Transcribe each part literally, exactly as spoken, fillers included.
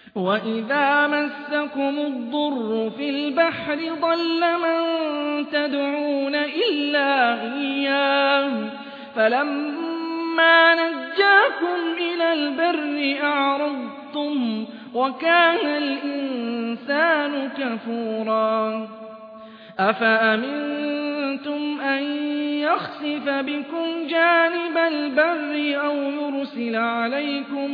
وَإِذَا مَسَّكُمُ الضُّرُّ فِي الْبَحْرِ ضَلَّ مَن تَدْعُونَ إِلَّا إِيَّاهُ فَلَمَّا نَجَّاكُمْ إِلَى الْبَرِّ أَعْرَضْتُمْ وَكَانَ الْإِنسَانُ كَفُورًا أَفَأَمِنتُمْ أَن يَخْسِفَ بِكُمْ جَانِبَ الْبَرِّ أَوْ يُرْسِلَ عَلَيْكُمْ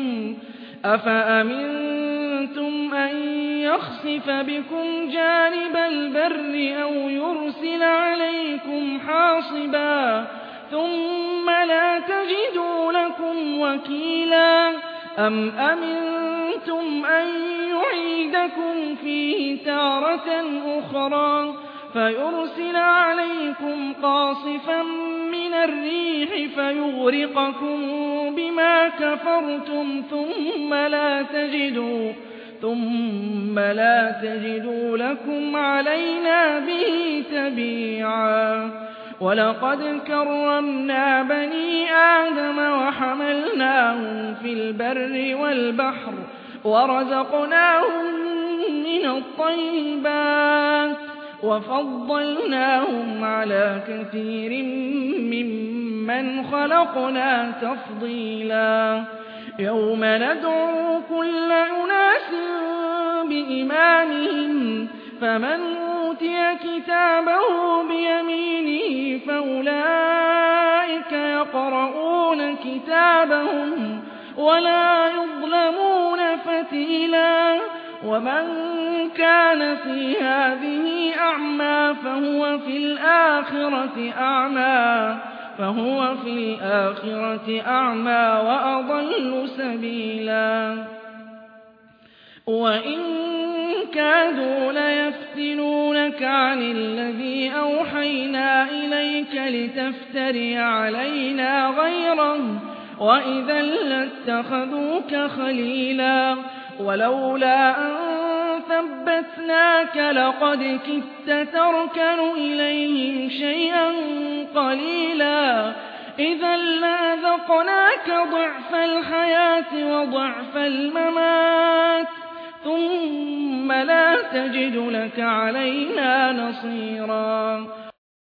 أَفَأَمِنتُمْ أَن يَخْسِفَ بِكُمْ جَانِبَ الْبَرِّ أَوْ يُرْسِلَ عَلَيْكُمْ حَاصِبًا ثُمَّ لَا تَجِدُوا لَكُمْ وَكِيلًا أَمْ أَمِنتُمْ أَن يُعِيدَكُمْ فِيهِ تَارَةً أُخْرَىٰ فَيُرْسِلَ عَلَيْكُمْ قَاصِفًا مِّنَ الرِّيحِ فَيُغْرِقَكُم بِمَا كَفَرْتُمْ ثُمَّ لَا تَجِدُوا ثُمَّ لَا تَجِدُوا لَكُمْ عَلَيْنَا بِهِ تَبِيعًا وَلَقَدْ كَرَّمْنَا بَنِي آدَمَ وَحَمَلْنَاهُمْ فِي الْبَرِّ وَالْبَحْرِ وَرَزَقْنَاهُم مِّنَ الطَّيِّبَاتِ وَفَضَّلْنَاهُمْ عَلَىٰ كَثِيرٍ مِّمَّنْ خَلَقْنَا تَفْضِيلًا يَوْمَ نَدْعُو كُلَّ أُنَاسٍ بِإِمَامِهِمْ فَمَنْ أُوتِيَ كِتَابَهُ بِيَمِينِهِ فَأُولَٰئِكَ يَقْرَءُونَ كِتَابَهُمْ وَلَا يُظْلَمُونَ فَتِيلًا وَمَن كَانَ فِي هَٰذِهِ أَعْمَىٰ فَهُوَ فِي الْآخِرَةِ أَعْمَىٰ فَهُوَ في الْآخِرَةِ أَعْمَىٰ وَأَضَلُّ سَبِيلًا وَإِن كَادُوا لَيَفْتِنُونَكَ عَنِ الَّذِي أَوْحَيْنَا إِلَيْكَ لِتَفْتَرِيَ عَلَيْنَا غَيْرَهُ وَإِذًا لَّاتَّخَذُوكَ خَلِيلًا وَلَوْلَا أَن ثَبَّتْنَاكَ لَقَدْ كِدتَّ تَرْكَنُ إِلَيْهِمْ شَيْئًا قَلِيلًا إِذًا لَّأَذَقْنَاكَ ضِعْفَ الْحَيَاةِ وَضِعْفَ الْمَمَاتِ ثُمَّ لَا تَجِدُ لَكَ عَلَيْنَا نَصِيرًا